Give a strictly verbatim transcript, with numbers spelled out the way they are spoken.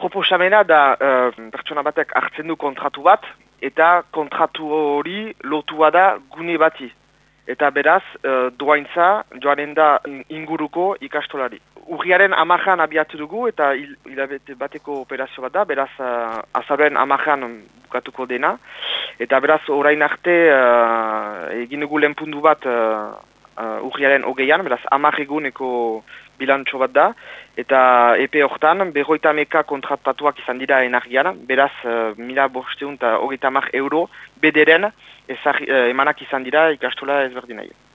proposamena da uh, pertsona batek hartzen du kontratu bat, eta kontratu hori lotua da gune bati. Eta beraz, uh, doaintza joanen da inguruko ikastolari. Urriaren amajan abiatu dugu eta hil, hilabete bateko operazio bat da, beraz uh, azaroen amajan bukatuko dena. Eta beraz, orain arte uh, egin dugu lehenpundu bat uh, uh, urriaren hogeian, beraz amar eguneko bilantxo bat da. Eta epe hortan, berroita meka kontratatuak izan dira energian, beraz uh, mila bosteun eta hogeita hamar euro bederen ezar, uh, emanak izan dira ikastola ezberdinai.